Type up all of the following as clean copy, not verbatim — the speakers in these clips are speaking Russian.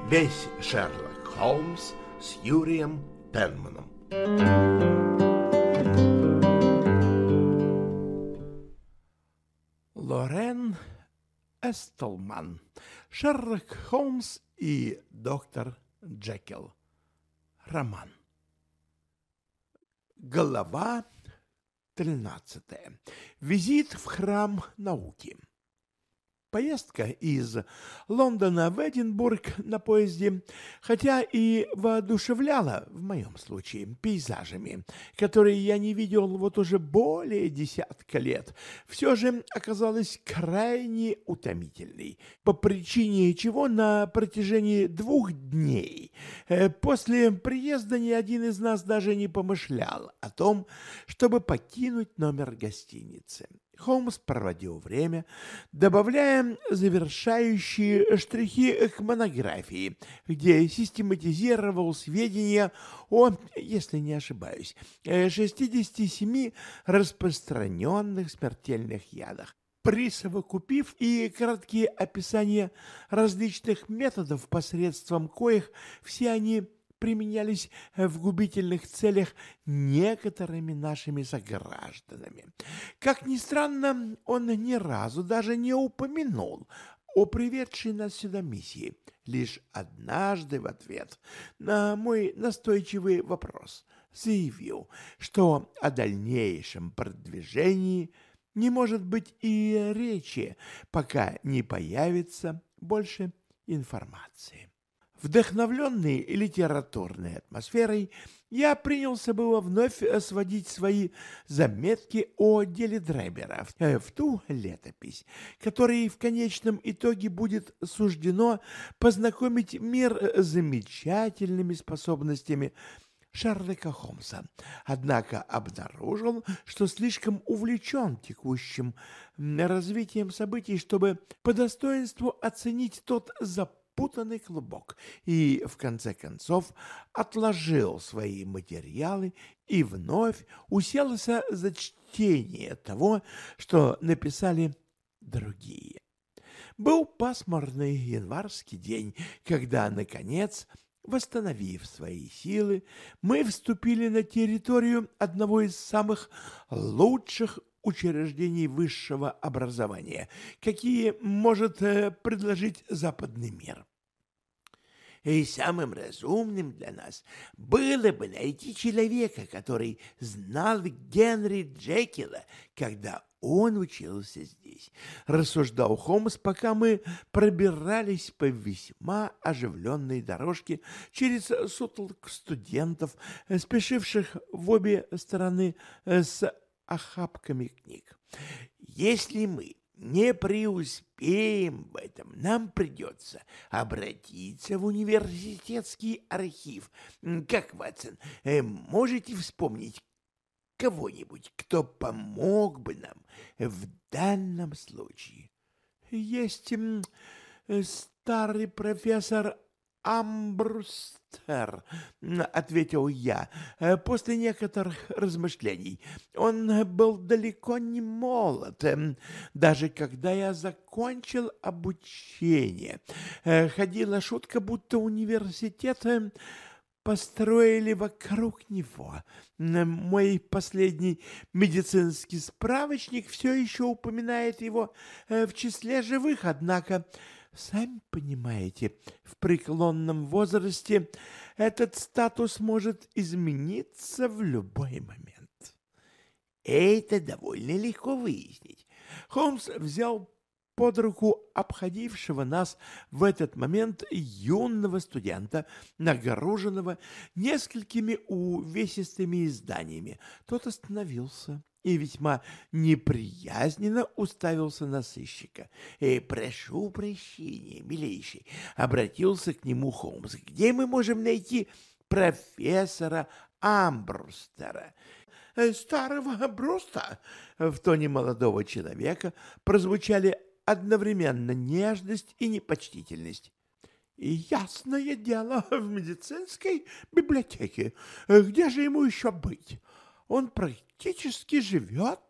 Весь Шерлок Холмс с Юрием Пенманом. Лорен Эстлман. Шерлок Холмс и доктор Джекил. Роман. Глава 13. Визит в храм науки. Поездка из Лондона в Эдинбург на поезде, хотя и воодушевляла, в моем случае, пейзажами, которые я не видел вот уже более десятка лет, все же оказалась крайне утомительной, по причине чего на протяжении 2 дней после приезда ни один из нас даже не помышлял о том, чтобы покинуть номер гостиницы. Холмс проводил время, добавляя завершающие штрихи к монографии, где систематизировал сведения о, если не ошибаюсь, 67 распространенных смертельных ядах, присовокупив и краткие описания различных методов, посредством коих все они применялись в губительных целях некоторыми нашими согражданами. Как ни странно, он ни разу даже не упомянул о приведшей нас сюда миссии, лишь однажды в ответ на мой настойчивый вопрос заявил, что о дальнейшем продвижении не может быть и речи, пока не появится больше информации. Вдохновленный литературной атмосферой, я принялся было вновь сводить свои заметки о деле Дребера в ту летопись, которой в конечном итоге будет суждено познакомить мир с замечательными способностями Шерлока Холмса. Однако обнаружил, что слишком увлечен текущим развитием событий, чтобы по достоинству оценить тот запутанный клубок, и в конце концов отложил свои материалы и вновь уселся за чтение того, что написали другие. Был пасмурный январский день, когда, наконец, восстановив свои силы, мы вступили на территорию одного из самых лучших учреждений высшего образования, какие может предложить западный мир. И самым разумным для нас было бы найти человека, который знал Генри Джекила, когда он учился здесь, рассуждал Холмс, пока мы пробирались по весьма оживленной дорожке через сутолок студентов, спешивших в обе стороны с охапками книг. Если мы не преуспеем в этом, нам придется обратиться в университетский архив. Как, Ватсон, можете вспомнить кого-нибудь, кто помог бы нам в данном случае? Есть старый профессор Амбрустер, ответил я, после некоторых размышлений. Он был далеко не молод, даже когда я закончил обучение. Ходила шутка, будто университет построили вокруг него. Мой последний медицинский справочник все еще упоминает его в числе живых, однако, сами понимаете, в преклонном возрасте этот статус может измениться в любой момент. Это довольно легко выяснить. Холмс взял под руку обходившего нас в этот момент юного студента, нагруженного несколькими увесистыми изданиями. Тот остановился и весьма неприязненно уставился на сыщика. «Прошу прощения, милейший», — обратился к нему Холмс. «Где мы можем найти профессора Амбрустера?» «Старого Бруста?» В тоне молодого человека прозвучали одновременно нежность и непочтительность. «Ясное дело, в медицинской библиотеке. Где же ему еще быть? Он практически живет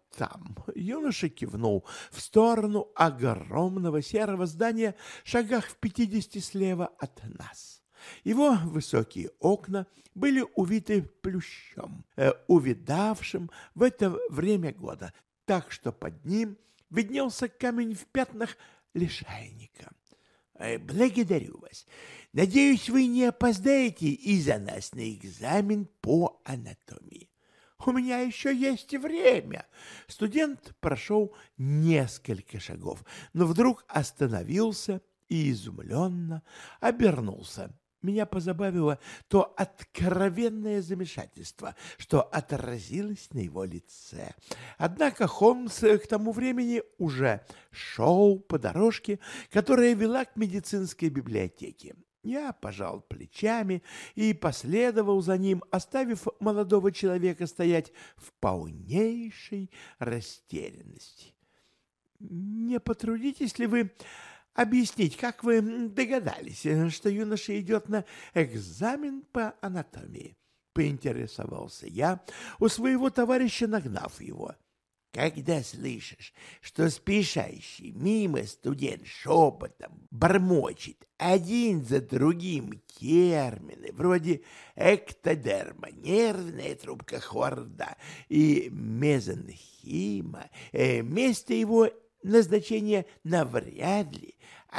там». Юноша кивнул в сторону огромного серого здания, шагах в 50 слева от нас. Его высокие окна были увиты плющом, увидавшим в это время года, так что под ним виднелся камень в пятнах лишайника. «Благодарю вас. Надеюсь, вы не опоздаете из-за нас на экзамен по анатомии». «У меня еще есть время». Студент прошел несколько шагов, но вдруг остановился и изумленно обернулся. Меня позабавило то откровенное замешательство, что отразилось на его лице. Однако Холмс к тому времени уже шел по дорожке, которая вела к медицинской библиотеке. Я пожал плечами и последовал за ним, оставив молодого человека стоять в полнейшей растерянности. «Не потрудитесь ли вы объяснить, как вы догадались, что юноша идет на экзамен по анатомии?» — поинтересовался я у своего товарища, нагнав его. «Когда слышишь, что спешащий мимо студент шепотом бормочет один за другим термины вроде эктодерма, нервная трубка хворда и мезонхима, место его назначения навряд ли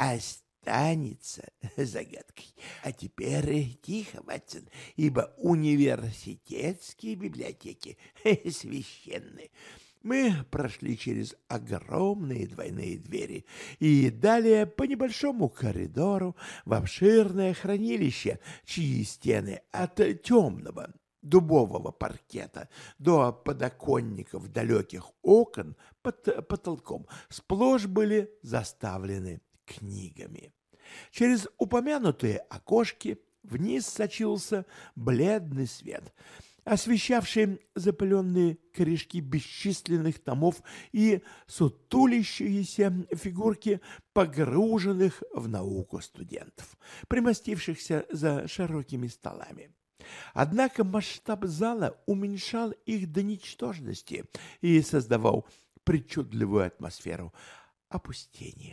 останется загадкой. А теперь тихо, Ватсон, ибо университетские библиотеки священны». Мы прошли через огромные двойные двери и далее по небольшому коридору в обширное хранилище, чьи стены от темного дубового паркета до подоконников далеких окон под потолком сплошь были заставлены книгами. Через упомянутые окошки вниз сочился бледный свет, освещавший запыленные корешки бесчисленных томов и сутулящиеся фигурки погруженных в науку студентов, примостившихся за широкими столами. Однако масштаб зала уменьшал их до ничтожности и создавал причудливую атмосферу опустения.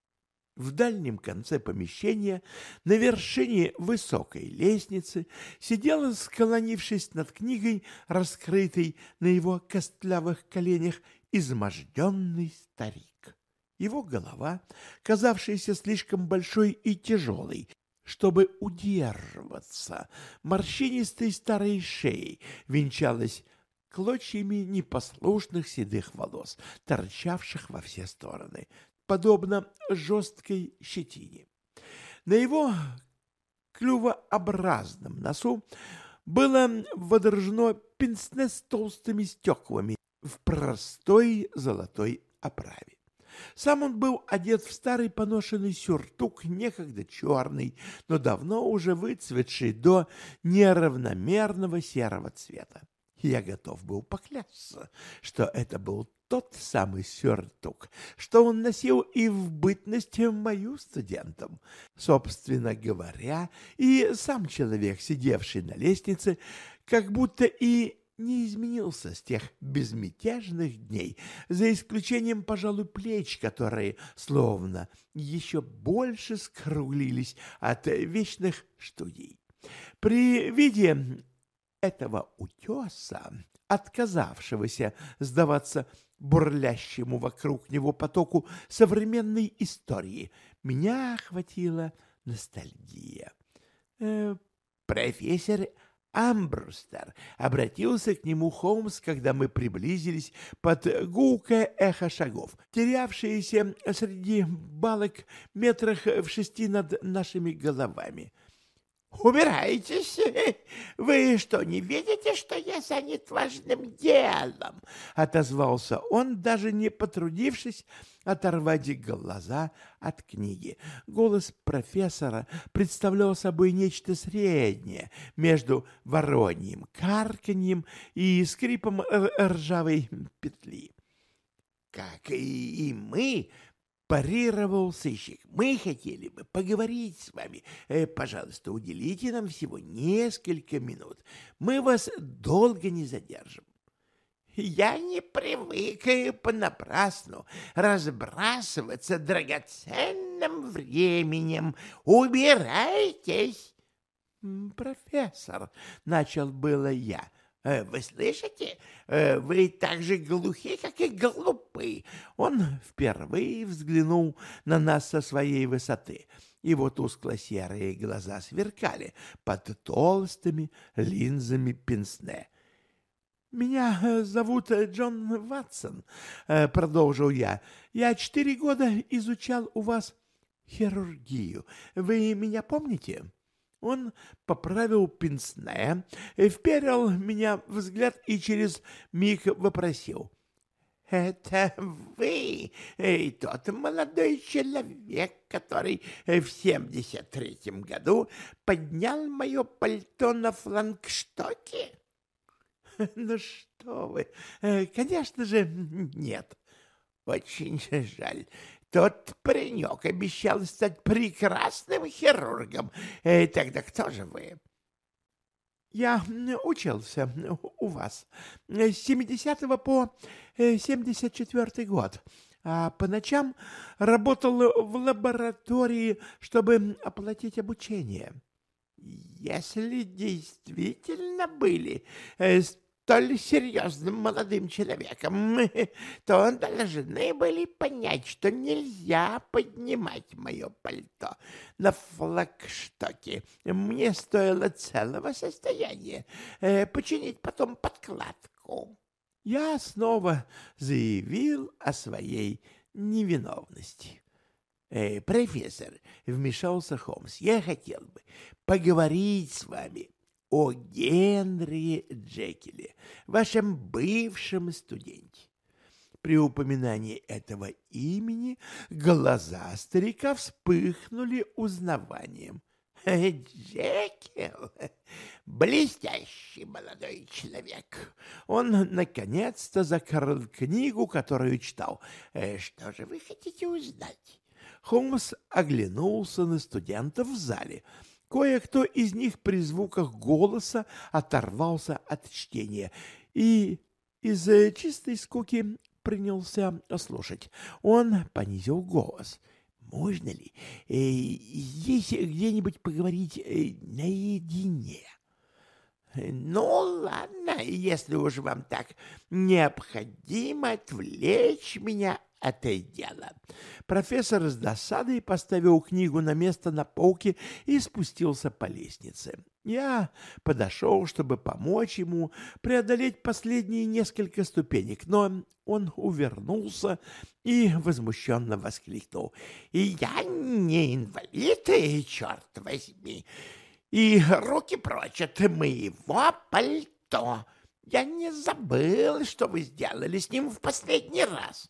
В дальнем конце помещения, на вершине высокой лестницы, сидел, склонившись над книгой, раскрытой на его костлявых коленях, изможденный старик. Его голова, казавшаяся слишком большой и тяжелой, чтобы удерживаться, морщинистой старой шеей, венчалась клочьями непослушных седых волос, торчавших во все стороны, подобно жесткой щетине. На его клювообразном носу было водружено пенсне с толстыми стеклами в простой золотой оправе. Сам он был одет в старый поношенный сюртук, некогда черный, но давно уже выцветший до неравномерного серого цвета. Я готов был поклясться, что это был тот самый сюртук, что он носил и в бытность мою студентом. Собственно говоря, и сам человек, сидевший на лестнице, как будто и не изменился с тех безмятежных дней, за исключением, пожалуй, плеч, которые словно еще больше скруглились от вечных студий. При виде этого утеса, отказавшегося сдаваться бурлящему вокруг него потоку современной истории, меня охватила ностальгия. «Профессор Амбрустер», — обратился к нему Холмс, когда мы приблизились под гулкое эхо шагов, терявшиеся среди балок метрах в 6 над нашими головами. «Убирайтесь! Вы что, не видите, что я занят важным делом?» — отозвался он, даже не потрудившись оторвать глаза от книги. Голос профессора представлял собой нечто среднее между вороньим карканьем и скрипом ржавой петли. «Как и мы», — парировал сыщик, — «мы хотели бы поговорить с вами. Пожалуйста, уделите нам всего несколько минут. Мы вас долго не задержим». Я не привык понапрасну разбрасываться драгоценным временем. Убирайтесь. Профессор, начал было я. Вы слышите? Вы так же глухи, как и глупы. Он впервые взглянул на нас со своей высоты. Его тускло-серые глаза сверкали под толстыми линзами пенсне. «Меня зовут Джон Ватсон», — продолжил я. «Я 4 года изучал у вас хирургию. Вы меня помните?» Он поправил пенсне, вперил меня взгляд и через миг вопросил. «Это вы, тот молодой человек, который в 73-м году поднял мое пальто на флагштоке?» «Ну что вы, конечно же, нет. Очень жаль. Тот паренек обещал стать прекрасным хирургом. Тогда кто же вы?» «Я учился у вас с 70 по 74 год, а по ночам работал в лаборатории, чтобы оплатить обучение». «Если действительно были столь серьезным молодым человеком, то должны были понять, что нельзя поднимать мое пальто на флагштоке. Мне стоило целого состояния починить потом подкладку». Я снова заявил о своей невиновности. «Профессор», — вмешался Холмс, — «я хотел бы поговорить с вами о Генри Джекиле, вашем бывшем студенте». При упоминании этого имени глаза старика вспыхнули узнаванием. «Джекил? Блестящий молодой человек!» Он наконец-то закрыл книгу, которую читал. «Что же вы хотите узнать?» Холмс оглянулся на студентов в зале. Кое-кто из них при звуках голоса оторвался от чтения и из чистой скуки принялся слушать. Он понизил голос. «Можно ли здесь где-нибудь поговорить наедине?» «Ну, ладно, если уж вам так необходимо отвлечь меня от дела». Профессор с досадой поставил книгу на место на полке и спустился по лестнице. Я подошел, чтобы помочь ему преодолеть последние несколько ступенек, но он увернулся и возмущенно воскликнул. «И я не инвалид, черт возьми! И руки прочь от моего пальто! Я не забыл, что вы сделали с ним в последний раз!»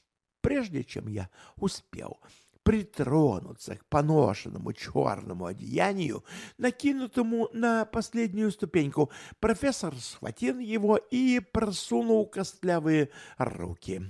Прежде чем я успел притронуться к поношенному черному одеянию, накинутому на последнюю ступеньку, профессор схватил его и просунул костлявые руки,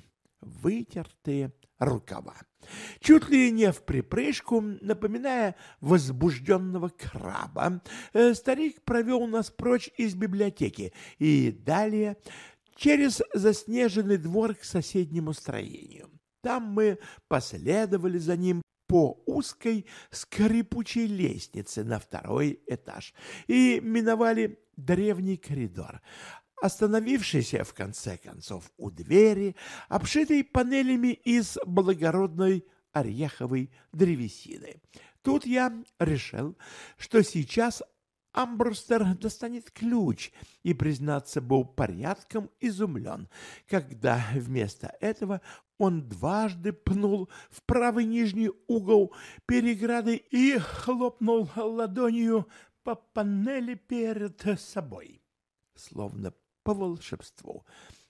вытертые рукава. Чуть ли не вприпрыжку, напоминая возбужденного краба, старик провел нас прочь из библиотеки и далее через заснеженный двор к соседнему строению. Там мы последовали за ним по узкой скрипучей лестнице на 2-й этаж и миновали древний коридор, остановившись в конце концов у двери, обшитой панелями из благородной ореховой древесины. Тут я решил, что сейчас Амбрустер достанет ключ, и, признаться, был порядком изумлен, когда вместо этого он дважды пнул в правый нижний угол переграды и хлопнул ладонью по панели перед собой. Словно по волшебству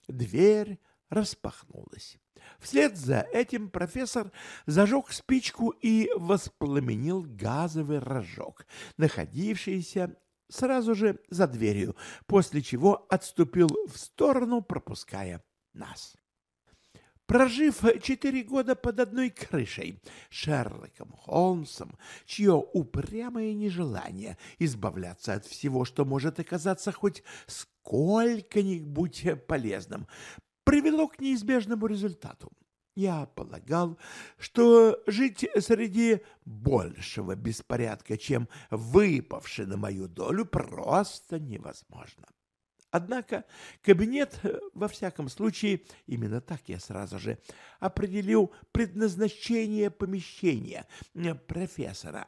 дверь распахнулась. Вслед за этим профессор зажег спичку и воспламенил газовый рожок, находившийся сразу же за дверью, после чего отступил в сторону, пропуская нас. Прожив 4 года под одной крышей с Шерлоком Холмсом, чье упрямое нежелание избавляться от всего, что может оказаться хоть сколько-нибудь полезным, привело к неизбежному результату. Я полагал, что жить среди большего беспорядка, чем выпавший на мою долю, просто невозможно. Однако кабинет, во всяком случае, именно так я сразу же определил предназначение помещения профессора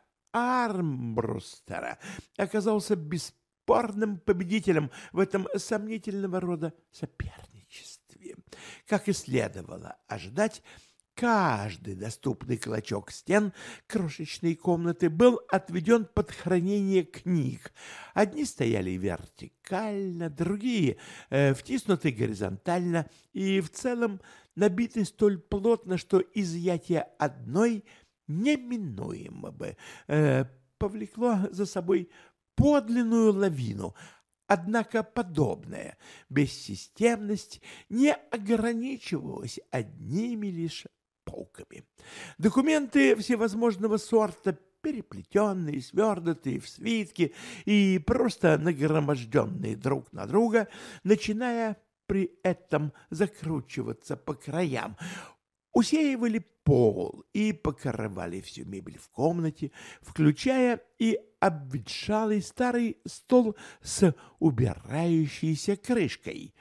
Армбрустера, оказался бесспорным победителем в этом сомнительного рода соперничестве. Как и следовало ожидать, каждый доступный клочок стен крошечной комнаты был отведен под хранение книг. Одни стояли вертикально, другие втиснуты горизонтально и в целом набиты столь плотно, что изъятие одной неминуемо бы повлекло за собой подлинную лавину. Однако подобная бессистемность не ограничивалась одними лишь полками. Документы всевозможного сорта, переплетенные, свернутые в свитки и просто нагроможденные друг на друга, начиная при этом закручиваться по краям, усеивали пол и покрывали всю мебель в комнате, включая и обветшалый старый стол с убирающейся крышкой,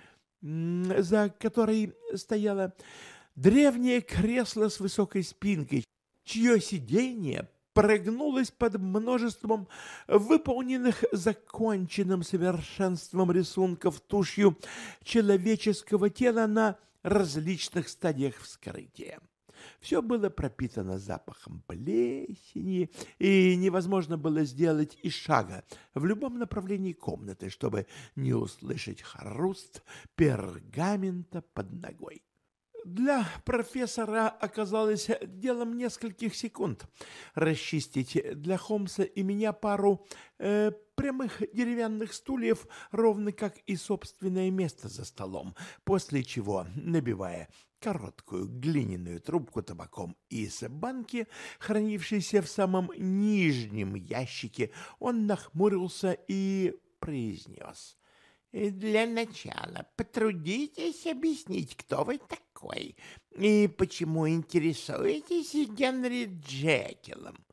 за которой стояло древнее кресло с высокой спинкой, чье сиденье прогнулось под множеством выполненных законченным совершенством рисунков тушью человеческого тела на различных стадиях вскрытия. Все было пропитано запахом плесени, и невозможно было сделать и шага в любом направлении комнаты, чтобы не услышать хруст пергамента под ногой. Для профессора оказалось делом нескольких секунд расчистить для Холмса и меня пару прямых деревянных стульев, ровно как и собственное место за столом, после чего, набивая короткую глиняную трубку табаком из банки, хранившейся в самом нижнем ящике, он нахмурился и произнес: «Для начала потрудитесь объяснить, кто вы такой и почему интересуетесь Генри Джекилом».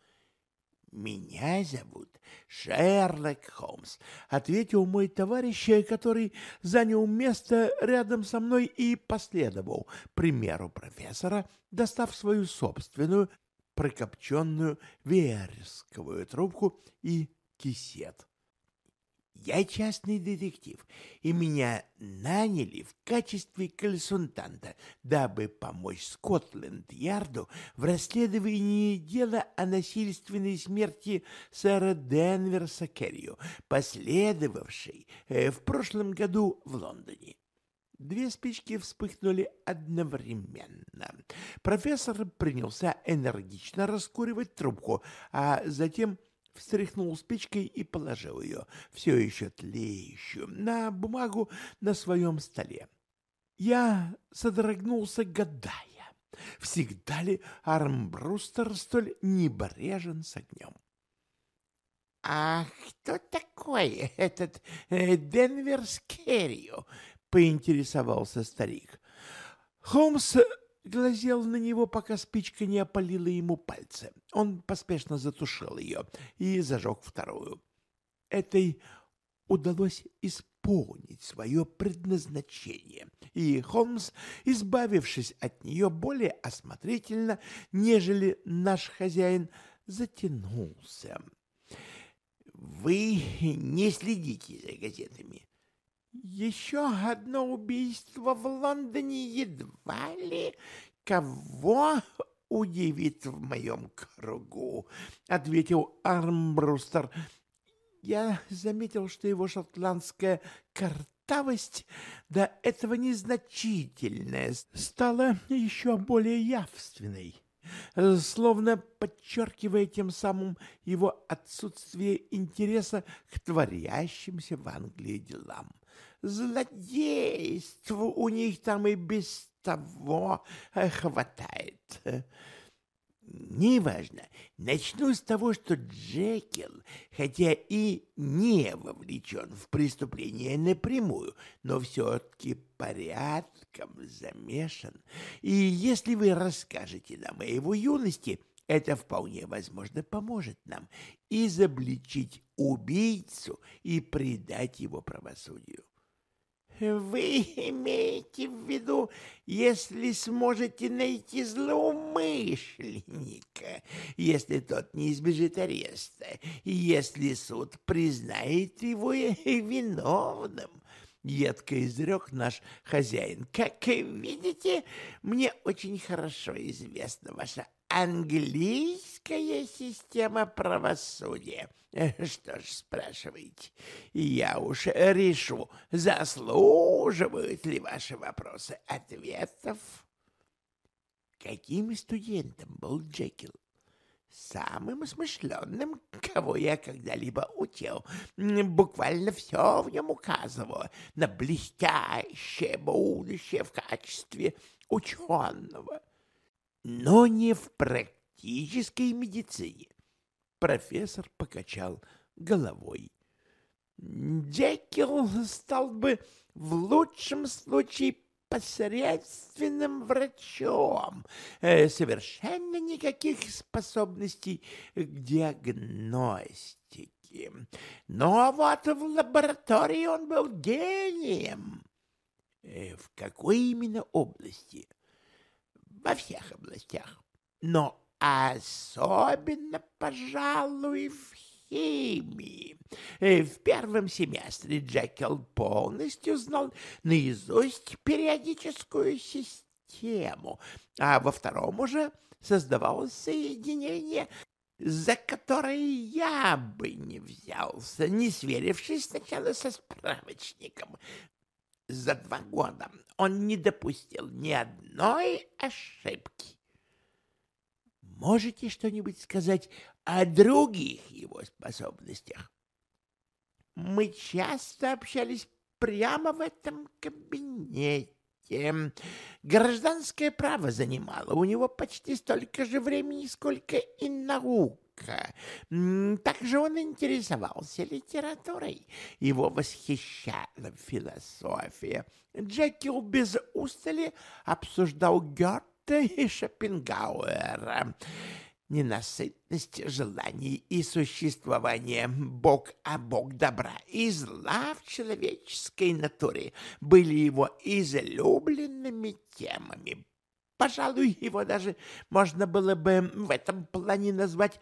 «Меня зовут Шерлок Холмс», — ответил мой товарищ, который занял место рядом со мной и последовал примеру профессора, достав свою собственную прокопченную вересковую трубку и кисет. «Я частный детектив, и меня наняли в качестве консультанта, дабы помочь Скотланд-Ярду в расследовании дела о насильственной смерти сэра Денверса Керрио, последовавшей в прошлом году в Лондоне». Две спички вспыхнули одновременно. Профессор принялся энергично раскуривать трубку, а затем встряхнул спичкой и положил ее, все еще тлеющую, на бумагу на своем столе. Я содрогнулся, гадая, всегда ли Армбрустер столь небрежен с огнем. — А кто такой этот Денверс Керрио? — поинтересовался старик. Холмс глазел на него, пока спичка не опалила ему пальцы. Он поспешно затушил ее и зажег вторую. Этой удалось исполнить свое предназначение, и Холмс, избавившись от нее более осмотрительно, нежели наш хозяин, затянулся. «Вы не следите за газетами?» «Еще одно убийство в Лондоне едва ли кого удивит в моем кругу», — ответил Армбрустер. Я заметил, что его шотландская картавость, до этого незначительная, стала еще более явственной, словно подчеркивая тем самым его отсутствие интереса к творящимся в Англии делам. Злодейств у них там и без того хватает. Неважно. Начну с того, что Джекил, хотя и не вовлечен в преступление напрямую, но все-таки порядком замешан. И если вы расскажете нам о его юности, это вполне возможно поможет нам изобличить убийцу и предать его правосудию. Вы имеете в виду, если сможете найти злоумышленника, если тот не избежит ареста, и если суд признает его виновным, — едко изрек наш хозяин. Как видите, мне очень хорошо известна ваша английская система правосудия. Что ж, спрашиваете, я уж решу, заслуживают ли ваши вопросы ответов. Каким студентом был Джекил? Самым смышленным, кого я когда-либо учил. Буквально все в нем указывало на блестящее будущее в качестве ученого. Но не в практической медицине. Профессор покачал головой. Джекил стал бы в лучшем случае посредственным врачом, совершенно никаких способностей к диагностике. Но вот в лаборатории он был гением. В какой именно области? Во всех областях, но особенно, пожалуй, в химии. В первом семестре Джекил полностью знал наизусть периодическую систему, а во втором уже создавалось соединение, за которое я бы не взялся, не сверившись сначала со справочником. За 2 года он не допустил ни одной ошибки. Можете что-нибудь сказать о других его способностях? Мы часто общались прямо в этом кабинете. Гражданское право занимало у него почти столько же времени, сколько и наука. Также он интересовался литературой. Его восхищала философия. Джекил без устали обсуждал Гёте и Шопенгауэра. Ненасытность желаний и существование бок о бок добра и зла в человеческой натуре были его излюбленными темами. Пожалуй, его даже можно было бы в этом плане назвать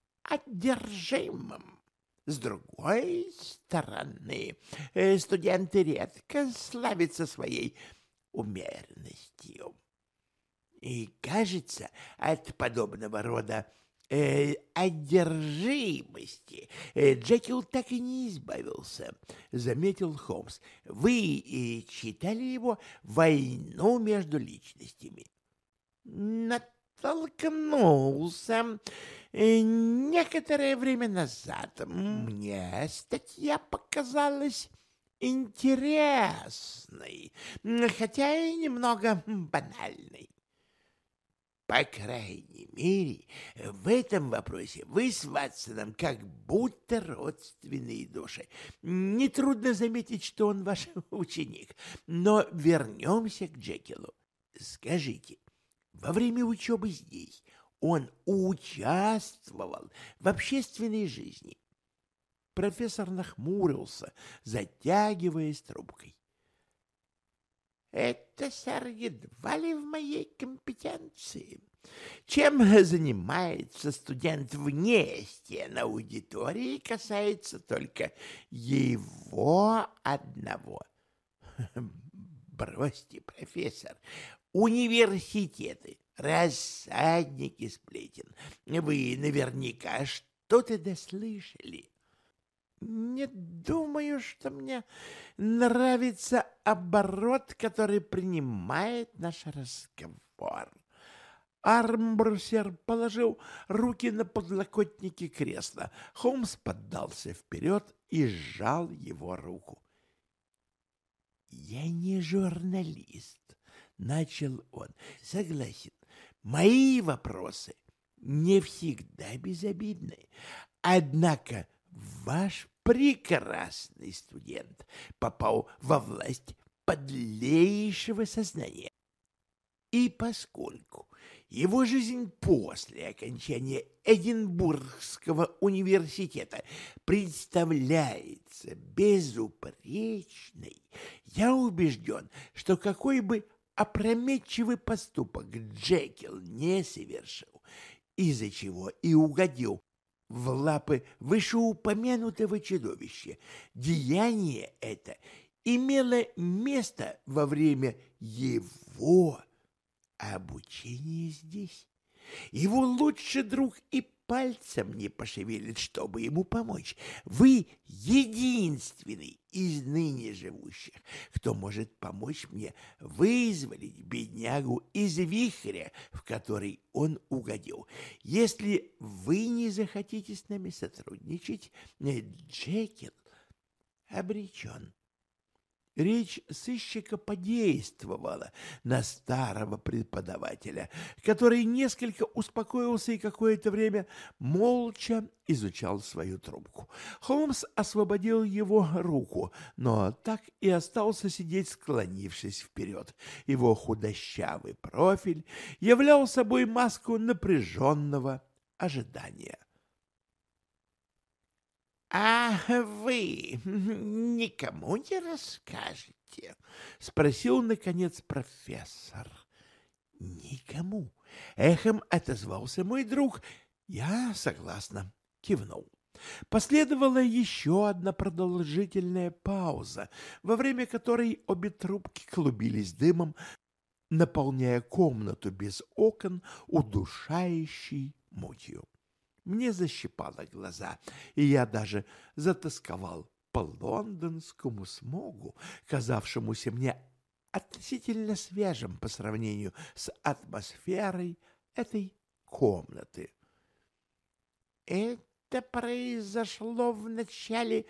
одержимым. С другой стороны, студенты редко славятся своей умеренностью. И, кажется, от подобного рода одержимости Джекил так и не избавился, — заметил Холмс. Вы читали его «Войну между личностями»? Натолкнулся некоторое время назад. Мне статья показалась интересной, хотя и немного банальной. По крайней мере, в этом вопросе вы с Ватсоном как будто родственные души. Нетрудно заметить, что он ваш ученик. Но вернемся к Джекилу. Скажите, во время учебы здесь он участвовал в общественной жизни? Профессор нахмурился, затягиваясь трубкой. Это, сэр, едва ли в моей компетенции. Чем занимается студент вне стен аудитории, касается только его одного. Бросьте, профессор, университеты, рассадники сплетен. Вы наверняка что-то дослышали. Не думаю, что мне нравится оборот, который принимает наш разговор. Армбрусер положил руки на подлокотники кресла. Холмс поддался вперед и сжал его руку. «Я не журналист», начал он. Согласен, мои вопросы не всегда безобидны. Однако ваш прекрасный студент попал во власть подлейшего сознания. И поскольку его жизнь после окончания Эдинбургского университета представляется безупречной, я убежден, что какой бы опрометчивый поступок Джекил не совершил, из-за чего и угодил в лапы вышеупомянутого чудовища, деяние это имело место во время его обучения здесь. Его лучший друг и пальцем не пошевелит, чтобы ему помочь. Вы единственный из ныне живущих, кто может помочь мне вызволить беднягу из вихря, в который он угодил. Если вы не захотите с нами сотрудничать, Джекил обречен. Речь сыщика подействовала на старого преподавателя, который несколько успокоился и какое-то время молча изучал свою трубку. Холмс освободил его руку, но так и остался сидеть, склонившись вперед. Его худощавый профиль являл собой маску напряженного ожидания. «А вы никому не расскажете?» — спросил, наконец, профессор. «Никому», — эхом отозвался мой друг. Я согласно кивнул. Последовала еще одна продолжительная пауза, во время которой обе трубки клубились дымом, наполняя комнату без окон удушающей мутью. Мне защипало глаза, и я даже затосковал по лондонскому смогу, казавшемуся мне относительно свежим по сравнению с атмосферой этой комнаты. Это произошло в начале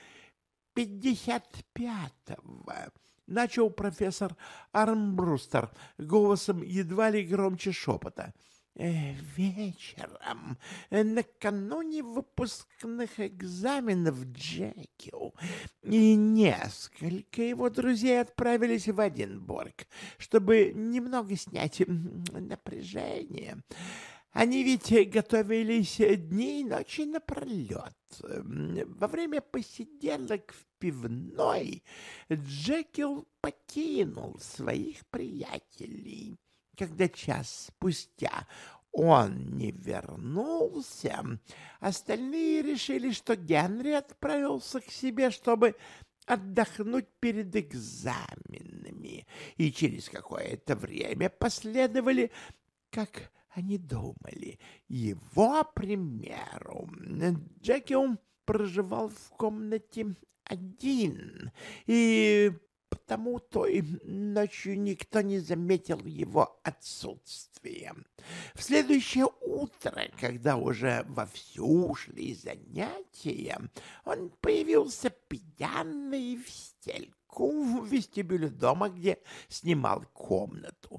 55-го, начал профессор Армбрустер голосом едва ли громче шепота. Вечером, накануне выпускных экзаменов, Джекил и несколько его друзей отправились в Эдинбург, чтобы немного снять напряжение. Они ведь готовились дни и ночи напролет. Во время посиделок в пивной Джекил покинул своих приятелей. Когда час спустя он не вернулся, остальные решили, что Генри отправился к себе, чтобы отдохнуть перед экзаменами, и через какое-то время последовали, как они думали, его примеру. Джекил проживал в комнате один, и потому той ночью никто не заметил его отсутствия. В следующее утро, когда уже вовсю шли занятия, он появился пьяный в стельку в вестибюле дома, где снимал комнату.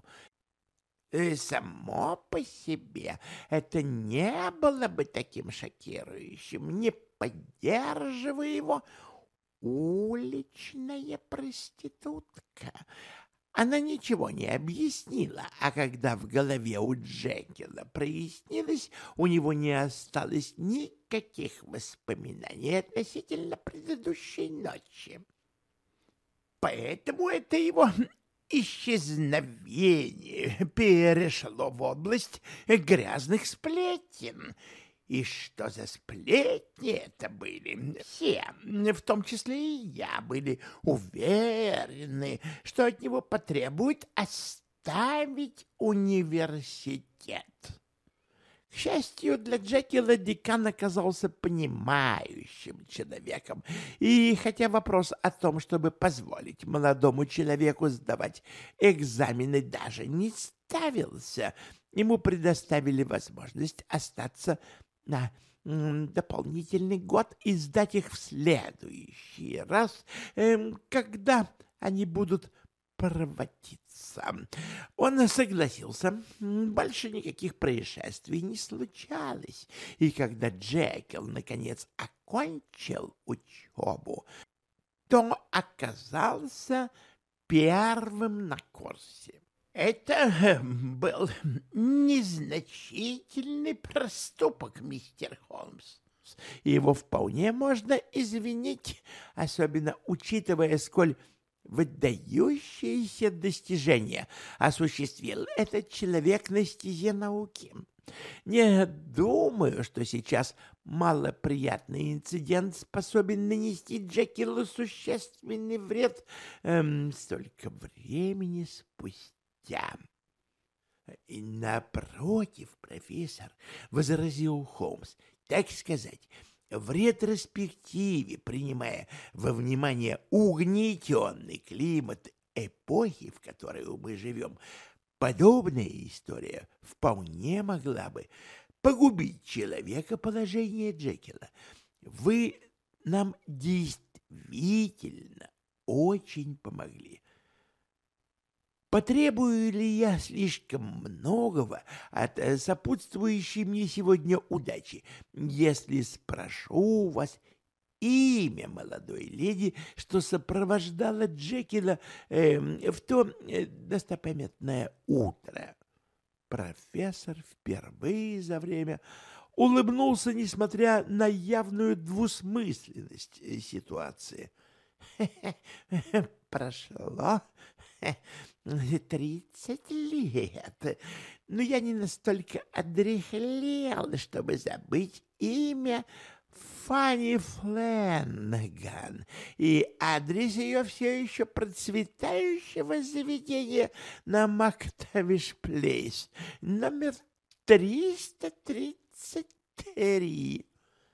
Само по себе это не было бы таким шокирующим, не поддерживая его уличная проститутка. Она ничего не объяснила, а когда в голове у Джекила прояснилось, у него не осталось никаких воспоминаний относительно предыдущей ночи. Поэтому это его исчезновение перешло в область грязных сплетен. И что за сплетни это были? Все, в том числе и я, были уверены, что от него потребуют оставить университет. К счастью для Джекила, декан оказался понимающим человеком, и хотя вопрос о том, чтобы позволить молодому человеку сдавать экзамены, даже не ставился, ему предоставили возможность остаться на дополнительный год и сдать их в следующий раз, когда они будут проворотиться. Он согласился, больше никаких происшествий не случалось, и когда Джекил, наконец, окончил учебу, то оказался первым на курсе. Это был незначительный проступок, мистер Холмс. Его вполне можно извинить, особенно учитывая, сколь выдающиеся достижения осуществил этот человек на стезе науки. Не думаю, что сейчас малоприятный инцидент способен нанести Джекилу существенный вред столько времени спустя. И напротив, профессор, — возразил Холмс, — так сказать, в ретроспективе, принимая во внимание угнетенный климат эпохи, в которой мы живем, подобная история вполне могла бы погубить человека положения Джекила. Вы нам действительно очень помогли. Потребую ли я слишком многого от сопутствующей мне сегодня удачи, если спрошу вас имя молодой леди, что сопровождала Джекила в то достопамятное утро? Профессор впервые за время улыбнулся, несмотря на явную двусмысленность ситуации. Прошло 30 лет, но я не настолько одряхлел, чтобы забыть имя Фанни Фленнеган и адрес ее все еще процветающего заведения на Мактавиш-Плейс, номер 333.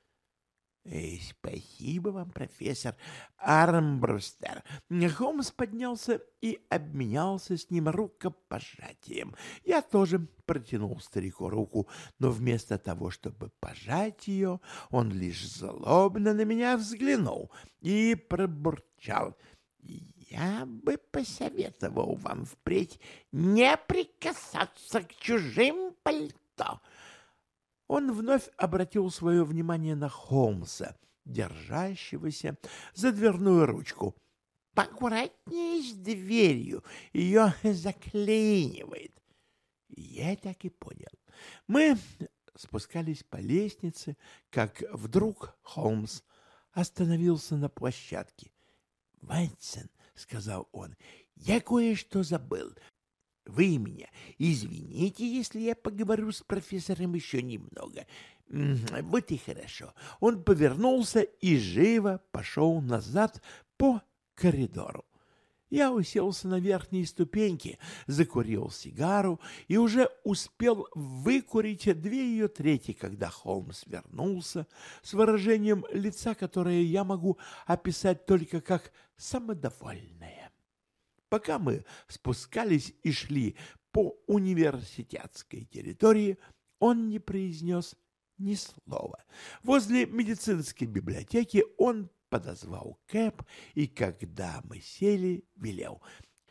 Спасибо вам, профессор Армбрустер. Холмс поднялся и обменялся с ним рукопожатием. Я тоже протянул старику руку, но вместо того, чтобы пожать ее, он лишь злобно на меня взглянул и пробурчал: «Я бы посоветовал вам впредь не прикасаться к чужим пальто». Он вновь обратил свое внимание на Холмса, держащегося за дверную ручку. «Поаккуратнее с дверью, ее заклинивает». Я так и понял. Мы спускались по лестнице, как вдруг Холмс остановился на площадке. «Ватсон», — сказал он, — «я кое-что забыл. Вы меня извините, если я поговорю с профессором еще немного. Вот и хорошо». Он повернулся и живо пошел назад по коридору. Я уселся на верхней ступеньке, закурил сигару и уже успел выкурить 2/3, когда Холмс вернулся с выражением лица, которое я могу описать только как самодовольное. Пока мы спускались и шли по университетской территории, он не произнес ни слова. Возле медицинской библиотеки он подозвал кэб, и когда мы сели, велел: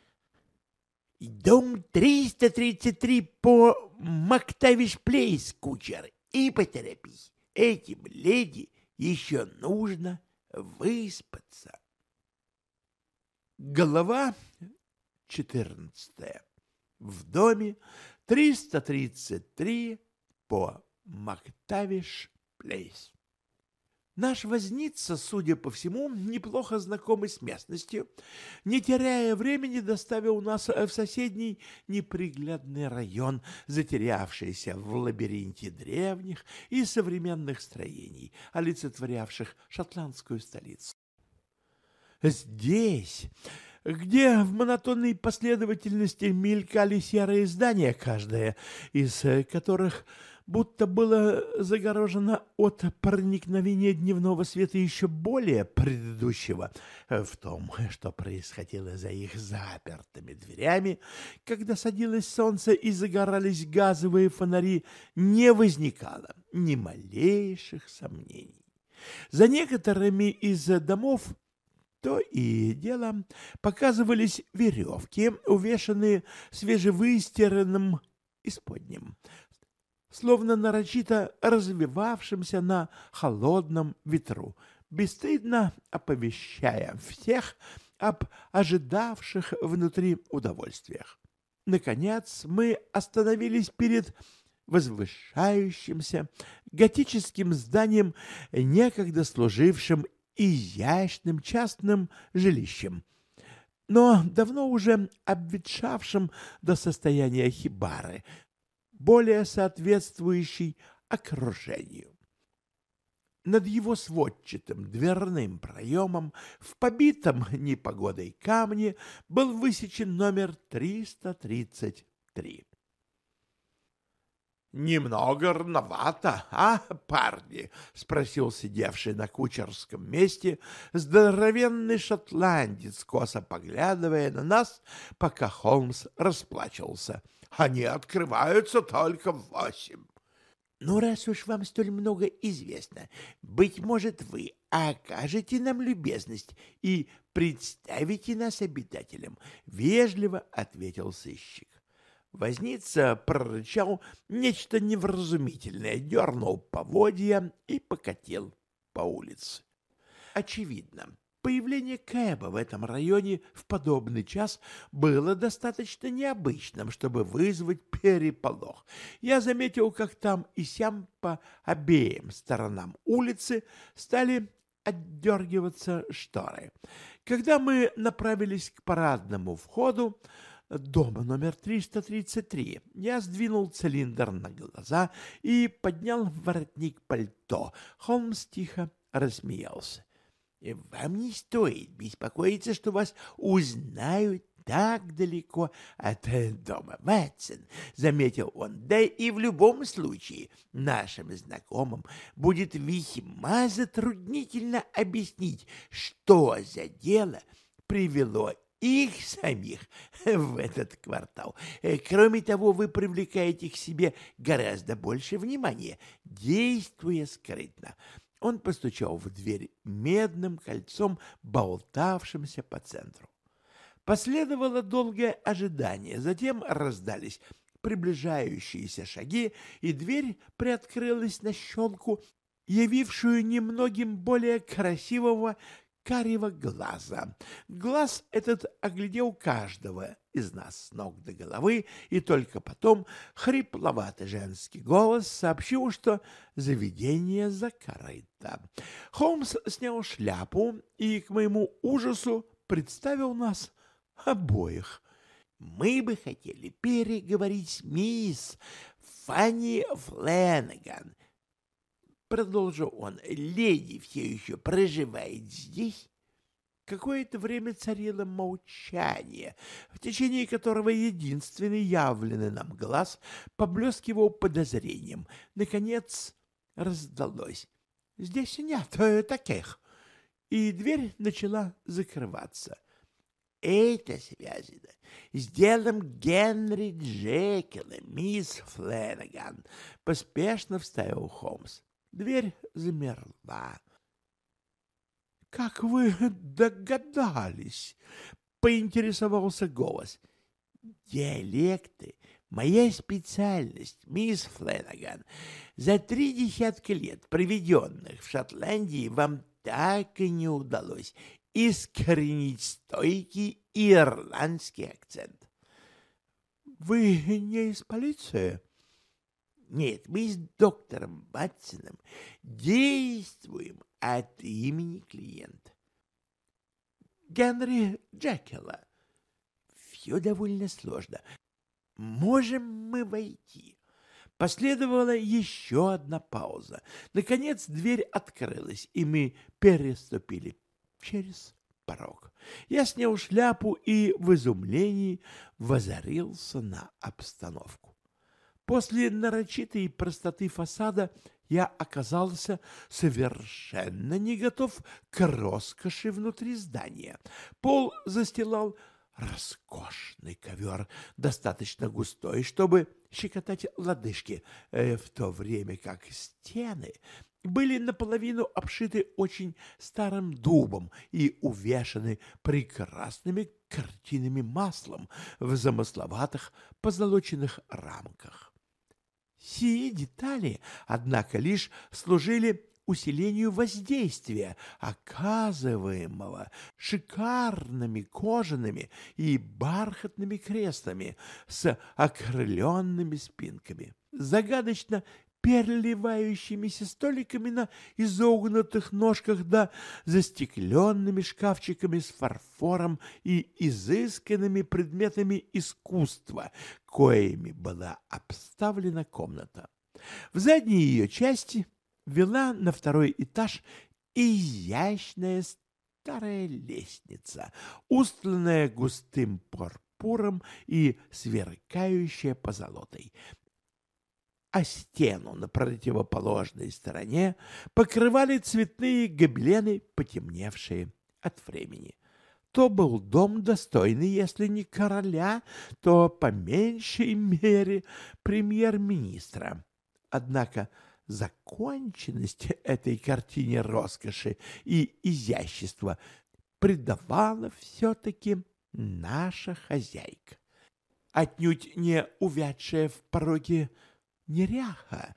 «Дом 333 по Мактавиш-Плейс, кучер, и поторопись. Этим леди еще нужно выспаться». Глава 14. В доме 333 по Мактавиш-Плейс. Наш возница, судя по всему, неплохо знакомый с местностью, не теряя времени, доставил нас в соседний неприглядный район, затерявшийся в лабиринте древних и современных строений, олицетворявших шотландскую столицу. Здесь, где в монотонной последовательности мелькали серые здания, каждое из которых будто было загорожено от проникновения дневного света еще более предыдущего в том, что происходило за их запертыми дверями, когда садилось солнце и загорались газовые фонари, не возникало ни малейших сомнений. За некоторыми из домов То и дело показывались веревки, увешанные свежевыстиранным исподним, словно нарочито развивавшимся на холодном ветру, бесстыдно оповещая всех об ожидавших внутри удовольствиях. Наконец мы остановились перед возвышающимся готическим зданием, некогда служившим изящным частным жилищем, но давно уже обветшавшим до состояния хибары, более соответствующей окружению. Над его сводчатым дверным проемом в побитом непогодой камне был высечен номер 333. «Немного рановато, а, парни?» — спросил сидевший на кучерском месте здоровенный шотландец, косо поглядывая на нас, пока Холмс расплачивался. «Они открываются только в 8». «Ну, раз уж вам столь много известно, быть может, вы окажете нам любезность и представите нас обитателям», — вежливо ответил сыщик. Возница прорычал нечто невразумительное, дернул поводья и покатил по улице. Очевидно, появление Кэба в этом районе в подобный час было достаточно необычным, чтобы вызвать переполох. Я заметил, как там и сям по обеим сторонам улицы стали отдергиваться шторы. Когда мы направились к парадному входу дома номер 333, я сдвинул цилиндр на глаза и поднял воротник пальто. Холмс тихо рассмеялся. «Вам не стоит беспокоиться, что вас узнают так далеко от дома, Ватсон», — заметил он. «Да и в любом случае нашим знакомым будет весьма затруднительно объяснить, что за дело привело их самих в этот квартал. Кроме того, вы привлекаете к себе гораздо больше внимания, действуя скрытно». Он постучал в дверь медным кольцом, болтавшимся по центру. Последовало долгое ожидание, затем раздались приближающиеся шаги, и дверь приоткрылась на щелку, явившую немногим более красивого карего глаза. Глаз этот оглядел каждого из нас с ног до головы, и только потом хрипловатый женский голос сообщил, что заведение закрыто. Холмс снял шляпу и, к моему ужасу, представил нас обоих. «Мы бы хотели переговорить с мисс Фанни Флэнаган», — продолжил он. «Леди все еще проживает здесь?» Какое-то время царило молчание, в течение которого единственный явленный нам глаз поблескивал подозрением. Наконец раздалось: «Здесь нет таких», и дверь начала закрываться. «Это связано с делом Генри Джекила, мисс Флэнаган», — поспешно вставил Холмс. Дверь замерла. «Как вы догадались?» — поинтересовался голос. «Диалекты — моя специальность, мисс Флэнаган. За 30 лет, проведенных в Шотландии, вам так и не удалось искоренить стойкий ирландский акцент». «Вы не из полиции?» «Нет, мы с доктором Ватсоном действуем от имени клиента. Генри Джекила». «Все довольно сложно. Можем мы войти?» Последовала еще одна пауза. Наконец дверь открылась, и мы переступили через порог. Я снял шляпу и в изумлении воззрился на обстановку. После нарочитой простоты фасада я оказался совершенно не готов к роскоши внутри здания. Пол застилал роскошный ковер, достаточно густой, чтобы щекотать лодыжки, в то время как стены были наполовину обшиты очень старым дубом и увешаны прекрасными картинами маслом в замысловатых позолоченных рамках. Сии детали, однако, лишь служили усилению воздействия, оказываемого шикарными кожаными и бархатными креслами с окрыленными спинками, загадочно переливающимися столиками на изогнутых ножках да застекленными шкафчиками с фарфором и изысканными предметами искусства, коими была обставлена комната. В задней ее части вела на второй этаж изящная старая лестница, устланная густым пурпуром и сверкающая позолотой, а стену на противоположной стороне покрывали цветные гобелены, потемневшие от времени. То был дом достойный, если не короля, то по меньшей мере премьер-министра. Однако законченность этой картине роскоши и изящества придавала все-таки наша хозяйка, отнюдь не увядшая в пороге неряха,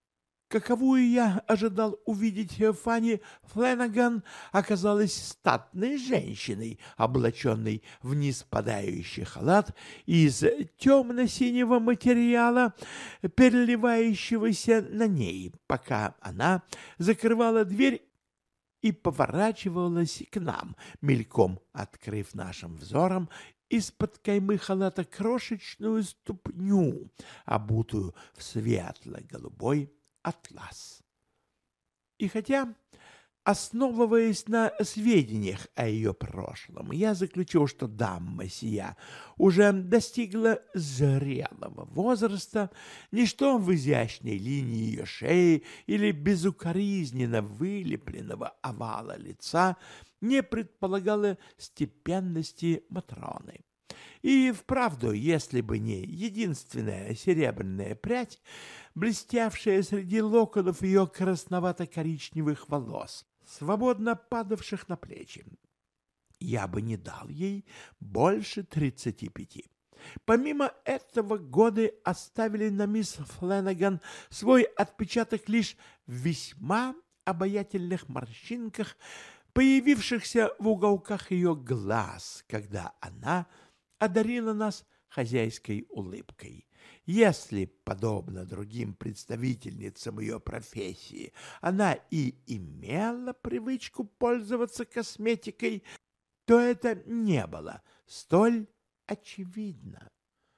каковую я ожидал увидеть. Фанни Фленаган оказалась статной женщиной, облаченной в ниспадающий халат из темно-синего материала, переливающегося на ней, пока она закрывала дверь и поворачивалась к нам, мельком открыв нашим взором из-под каймы халата крошечную ступню, обутую в светло-голубой атлас. И хотя, основываясь на сведениях о ее прошлом, я заключил, что дама сия уже достигла зрелого возраста, ничто в изящной линии ее шеи или безукоризненно вылепленного овала лица не предполагало степенности Матроны. И вправду, если бы не единственная серебряная прядь, блестявшая среди локонов ее красновато-коричневых волос, свободно падавших на плечи, я бы не дал ей больше 35. Помимо этого, годы оставили на мисс Фленаган свой отпечаток лишь в весьма обаятельных морщинках, появившихся в уголках ее глаз, когда она одарила нас хозяйской улыбкой. Если, подобно другим представительницам ее профессии, она и имела привычку пользоваться косметикой, то это не было столь очевидно.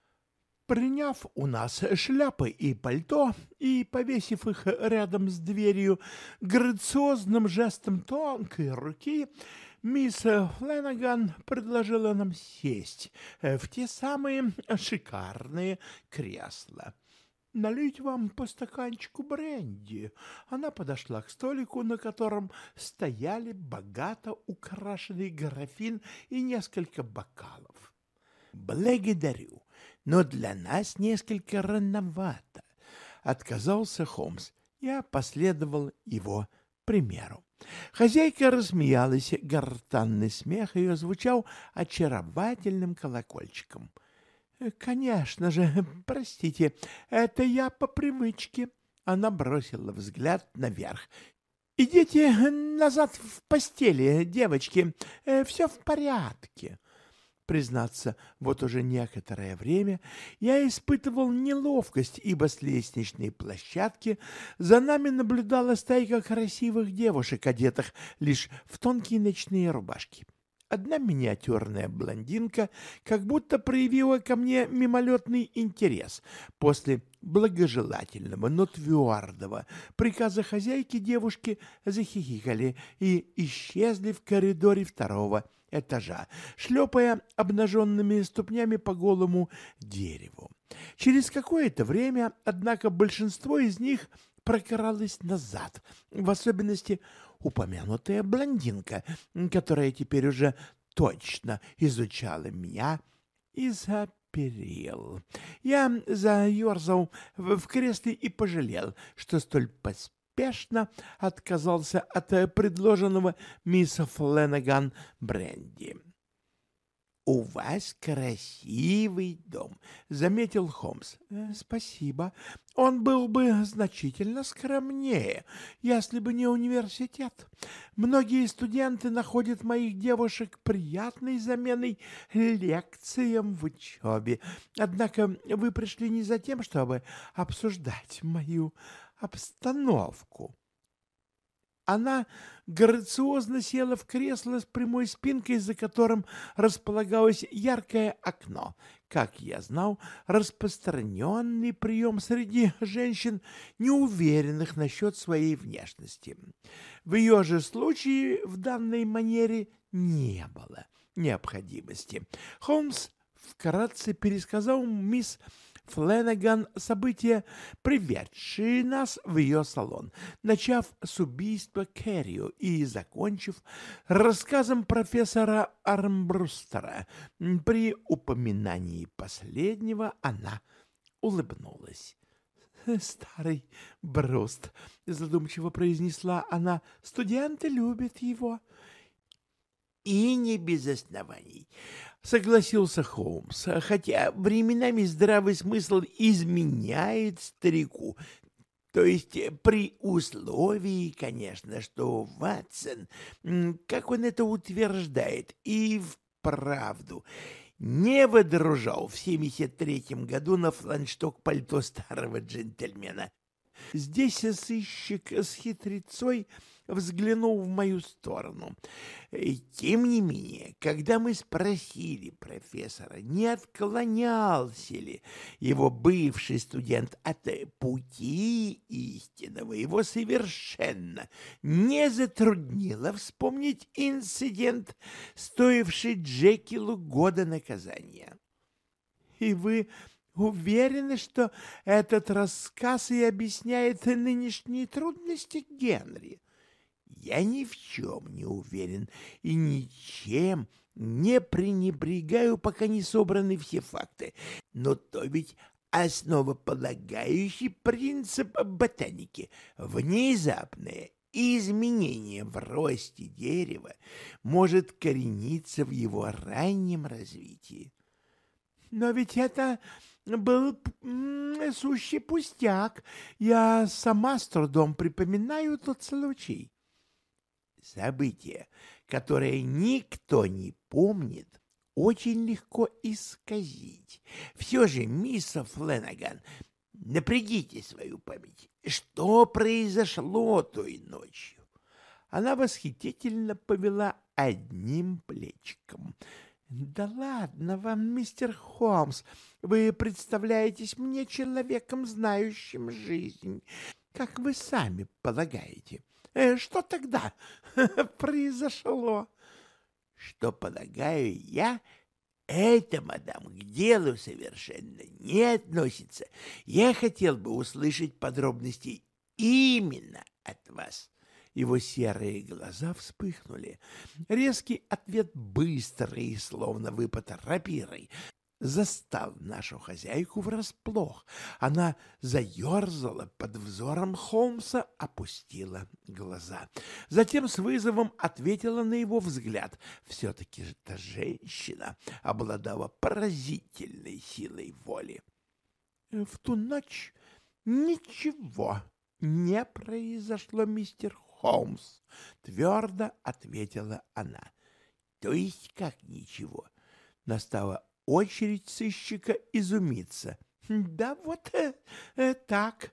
Приняв у нас шляпы и пальто и повесив их рядом с дверью грациозным жестом тонкой руки, мисс Фленаган предложила нам сесть в те самые шикарные кресла. «Налить вам по стаканчику бренди?» Она подошла к столику, на котором стояли богато украшенный графин и несколько бокалов. «Благодарю, но для нас несколько рановато», — отказался Холмс. Я последовал его примеру. Хозяйка рассмеялась, гортанный смех ее звучал очаровательным колокольчиком. «Конечно же, простите, это я по привычке». Она бросила взгляд наверх. «Идите назад в постели, девочки, все в порядке». Признаться, вот уже некоторое время я испытывал неловкость, ибо с лестничной площадки за нами наблюдала стайка красивых девушек, одетых лишь в тонкие ночные рубашки. Одна миниатюрная блондинка как будто проявила ко мне мимолетный интерес. После благожелательного, но твердого приказа хозяйки девушки захихикали и исчезли в коридоре второго этажа, шлепая обнаженными ступнями по голому дереву. Через какое-то время, однако, большинство из них прокралось назад, в особенности упомянутая блондинка, которая теперь уже точно изучала меня из-за перил. Я заерзал в кресле и пожалел, что столь поспешно поспешно отказался от предложенного мисс Фленнеган бренди. «У вас красивый дом», — заметил Холмс. «Спасибо. Он был бы значительно скромнее, если бы не университет. Многие студенты находят моих девушек приятной заменой лекциям в учебе. Однако вы пришли не за тем, чтобы обсуждать мою обстановку». Она грациозно села в кресло с прямой спинкой, за которым располагалось яркое окно. Как я знал, распространенный прием среди женщин, неуверенных насчет своей внешности. В ее же случае в данной манере не было необходимости. Холмс вкратце пересказал мисс Фленнеган события, приведшие нас в ее салон, начав с убийства Керрио и закончив рассказом профессора Армбрустера. При упоминании последнего она улыбнулась. «Старый Бруст», — задумчиво произнесла она, — «студенты любят его». «И не без оснований», — согласился Холмс, «хотя временами здравый смысл изменяет старику. То есть при условии, конечно, что Ватсон, как он это утверждает, и вправду не водружал в 73-м году на флагшток пальто старого джентльмена». Здесь сыщик с хитрецой взглянул в мою сторону. Тем не менее, когда мы спросили профессора, не отклонялся ли его бывший студент от пути истинного, его совершенно не затруднило вспомнить инцидент, стоивший Джекилу года наказания. «И вы уверены, что этот рассказ и объясняет нынешние трудности Генри?» «Я ни в чем не уверен и ничем не пренебрегаю, пока не собраны все факты. Но то ведь основополагающий принцип ботаники. Внезапное изменение в росте дерева может корениться в его раннем развитии». «Но ведь это был сущий пустяк. Я сама с трудом припоминаю тот случай». «Событие, которое никто не помнит, очень легко исказить. Все же, мисс Фленнеган, напрягите свою память. Что произошло той ночью?» Она восхитительно повела одним плечиком. «Да ладно вам, мистер Холмс, вы представляетесь мне человеком, знающим жизнь, как вы сами полагаете. Что тогда произошло?» «Что полагаю я, это, мадам, к делу совершенно не относится. Я хотел бы услышать подробности именно от вас». Его серые глаза вспыхнули. Резкий ответ, быстрый, словно выпад рапирой, застал нашу хозяйку врасплох. Она заерзала под взором Холмса, опустила глаза. Затем с вызовом ответила на его взгляд. Все-таки эта женщина обладала поразительной силой воли. «В ту ночь ничего не произошло, мистер Холмс», — твердо ответила она. «То есть как ничего?» Настала очередь сыщика изумиться. «Да вот так,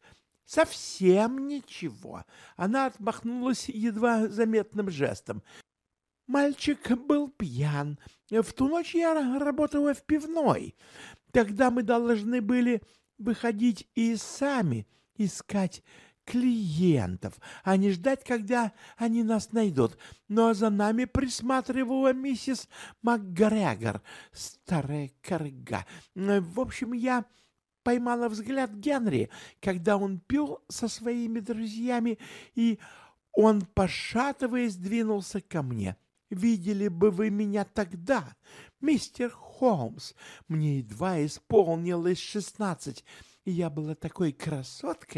совсем ничего». Она отмахнулась едва заметным жестом. «Мальчик был пьян. В ту ночь я работала в пивной. Тогда мы должны были выходить и сами искать клиентов, а не ждать, когда они нас найдут. Но за нами присматривала миссис МакГрегор, старая корга. В общем, я поймала взгляд Генри, когда он пил со своими друзьями, и он, пошатываясь, двинулся ко мне. Видели бы вы меня тогда, мистер Холмс. Мне едва исполнилось 16, и я была такой красоткой.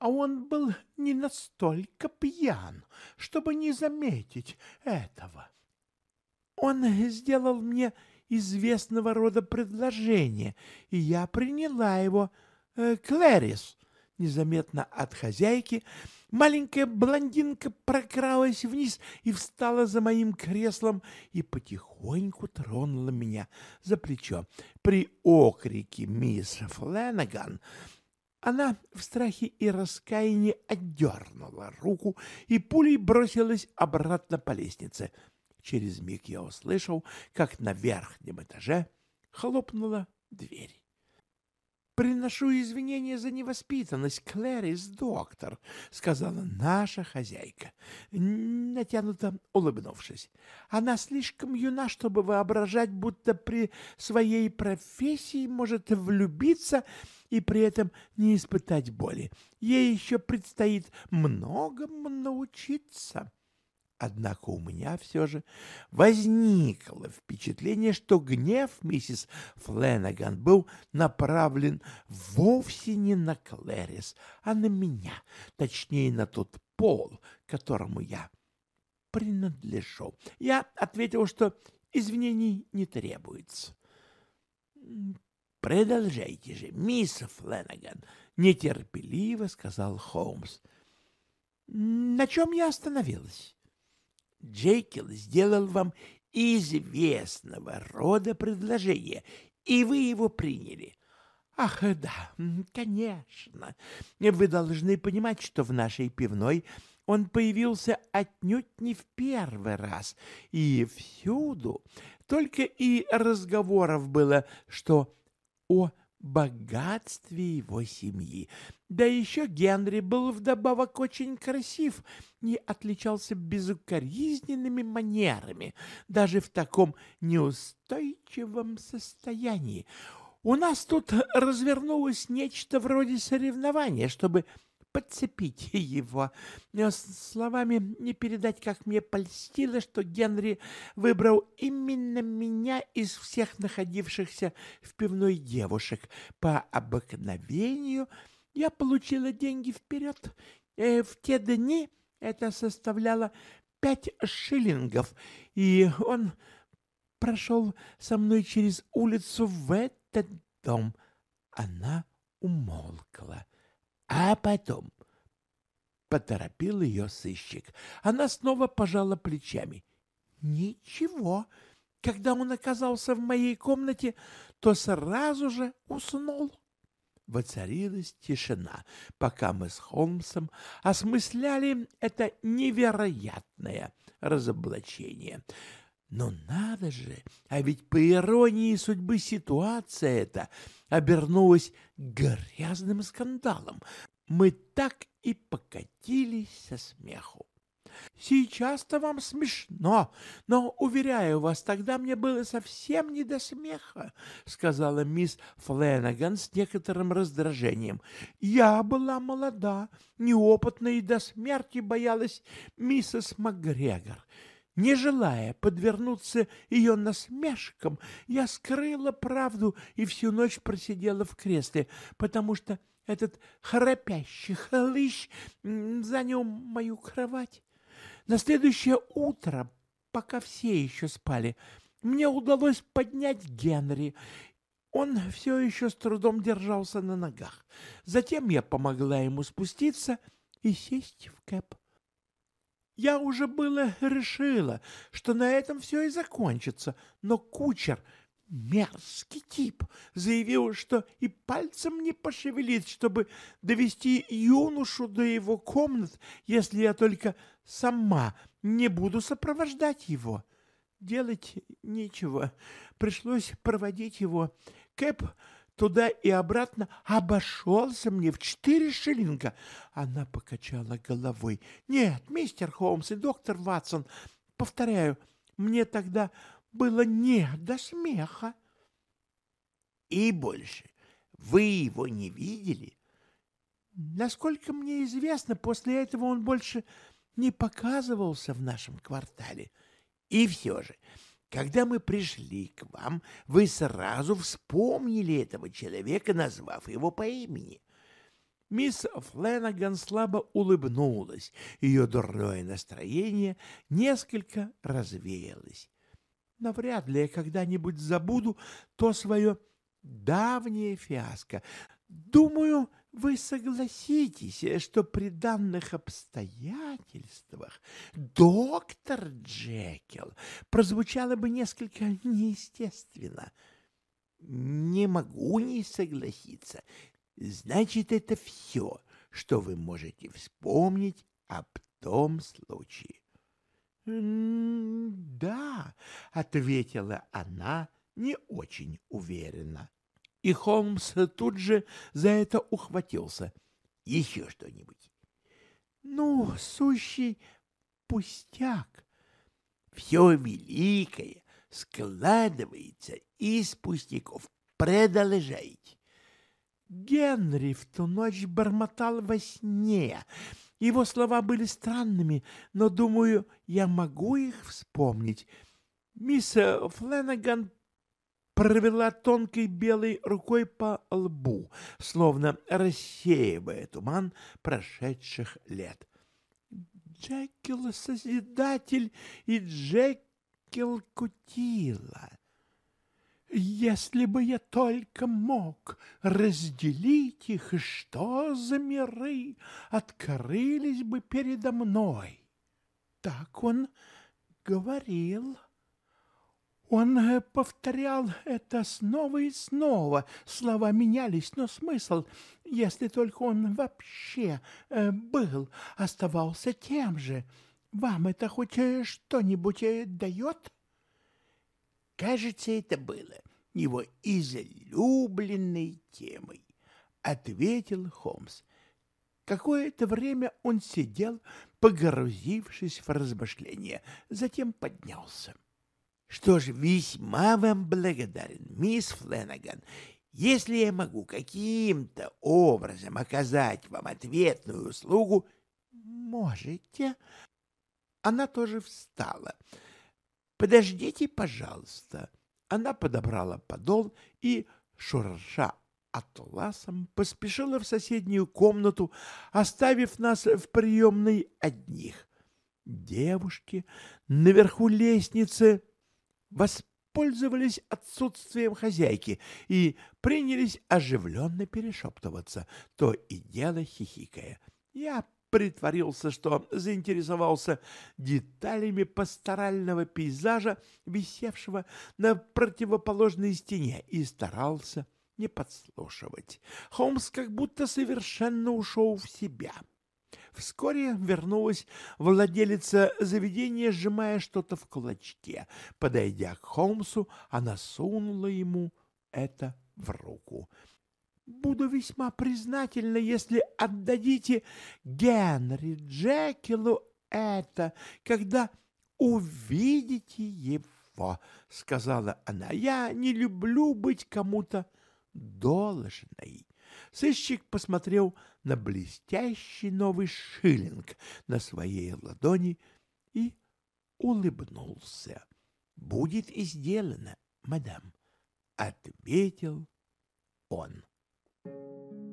а он был не настолько пьян, чтобы не заметить этого. Он сделал мне известного рода предложение, и я приняла его. Клэрис, незаметно от хозяйки, маленькая блондинка прокралась вниз и встала за моим креслом и потихоньку тронула меня за плечо. При окрике мисс Фленаган она в страхе и раскаянии отдернула руку и пулей бросилась обратно по лестнице. Через миг я услышал, как на верхнем этаже хлопнула дверь. «Приношу извинения за невоспитанность, Клэрис, доктор», — сказала наша хозяйка, натянуто улыбнувшись. «Она слишком юна, чтобы воображать, будто при своей профессии может влюбиться и при этом не испытать боли. Ей еще предстоит многому научиться». Однако у меня все же возникло впечатление, что гнев миссис Фленаган был направлен вовсе не на Клэрис, а на меня, точнее, на тот пол, которому я принадлежу. Я ответил, что извинений не требуется. «Продолжайте же, мисс Фленаган», — нетерпеливо сказал Холмс. «На чем я остановилась?» Джекил сделал вам известного рода предложение, и вы его приняли. Ах, да, конечно. Вы должны понимать, что в нашей пивной он появился отнюдь не в первый раз, и всюду только и разговоров было, что о богатстве его семьи. Да еще Генри был вдобавок очень красив и отличался безукоризненными манерами, даже в таком неустойчивом состоянии. У нас тут развернулось нечто вроде соревнования, чтобы подцепить его. Словами не передать, как мне польстило, что Генри выбрал именно меня из всех находившихся в пивной девушек. По обыкновению я получила деньги вперед. В те дни это составляло 5 шиллингов, и он прошел со мной через улицу в этот дом. Она умолкла. А потом поторопил ее сыщик. Она снова пожала плечами. Ничего. Когда он оказался в моей комнате, то сразу же уснул. Воцарилась тишина, пока мы с Холмсом осмысляли это невероятное разоблачение. Но надо же, а ведь по иронии судьбы ситуация эта обернулась грязным скандалом. Мы так и покатились со смеху. Сейчас-то вам смешно, но, уверяю вас, тогда мне было совсем не до смеха, — сказала мисс Фленаган с некоторым раздражением. Я была молода, неопытна и до смерти боялась миссис МакГрегор. Не желая подвернуться ее насмешкам, я скрыла правду и всю ночь просидела в кресле, потому что этот храпящий хлыщ занял мою кровать. На следующее утро, пока все еще спали, мне удалось поднять Генри. Он все еще с трудом держался на ногах. Затем я помогла ему спуститься и сесть в кэб. Я уже было решила, что на этом все и закончится, но кучер, мерзкий тип, заявил, что и пальцем не пошевелит, чтобы довести юношу до его комнат, если я только сама не буду сопровождать его. Делать нечего, пришлось проводить его. Кэб туда и обратно обошелся мне в 4 шиллинга. Она покачала головой. Нет, мистер Холмс и доктор Ватсон, повторяю, мне тогда было не до смеха. И больше вы его не видели? Насколько мне известно, после этого он больше не показывался в нашем квартале. И все же, когда мы пришли к вам, вы сразу вспомнили этого человека, назвав его по имени. Мисс Фленаган слабо улыбнулась. Ее дурное настроение несколько развеялось. Навряд ли я когда-нибудь забуду то свое давнее фиаско. Думаю, вы согласитесь, что при данных обстоятельствах доктор Джекил прозвучало бы несколько неестественно. Не могу не согласиться. Значит, это все, что вы можете вспомнить об том случае. «Да», — ответила она не очень уверенно. И Холмс тут же за это ухватился. «Еще что-нибудь?» «Ну, сущий пустяк. Все великое складывается из пустяков. Продолжайте». Генри в ту ночь бормотал во сне. Его слова были странными, но, думаю, я могу их вспомнить. Мисс Фленаган провела тонкой белой рукой по лбу, словно рассеивая туман прошедших лет. Джекил Созидатель и Джекил Кутила. Если бы я только мог разделить их, что за миры открылись бы передо мной. Так он говорил. Он повторял это снова и снова. Слова менялись, но смысл, если только он вообще был, оставался тем же. Вам это хоть что-нибудь дает? Кажется, это было его излюбленной темой, — ответил Холмс. Какое-то время он сидел, погрузившись в размышления, затем поднялся. — Что ж, весьма вам благодарен, мисс Фленаган. Если я могу каким-то образом оказать вам ответную услугу, можете. Она тоже встала. «Подождите, пожалуйста». Она подобрала подол и, шурша атласом, поспешила в соседнюю комнату, оставив нас в приемной одних. Девушки наверху лестницы воспользовались отсутствием хозяйки и принялись оживленно перешептываться, то и дело хихикая. Я притворился, что заинтересовался деталями пасторального пейзажа, висевшего на противоположной стене, и старался не подслушивать. Холмс как будто совершенно ушел в себя. Вскоре вернулась владелица заведения, сжимая что-то в кулачке. Подойдя к Холмсу, она сунула ему это в руку. «Буду весьма признательна, если отдадите Генри Джекилу это, когда увидите его», — сказала она. «Я не люблю быть кому-то должной». Сыщик посмотрел на блестящий новый шиллинг на своей ладони и улыбнулся. «Будет и сделано, мадам», — ответил он.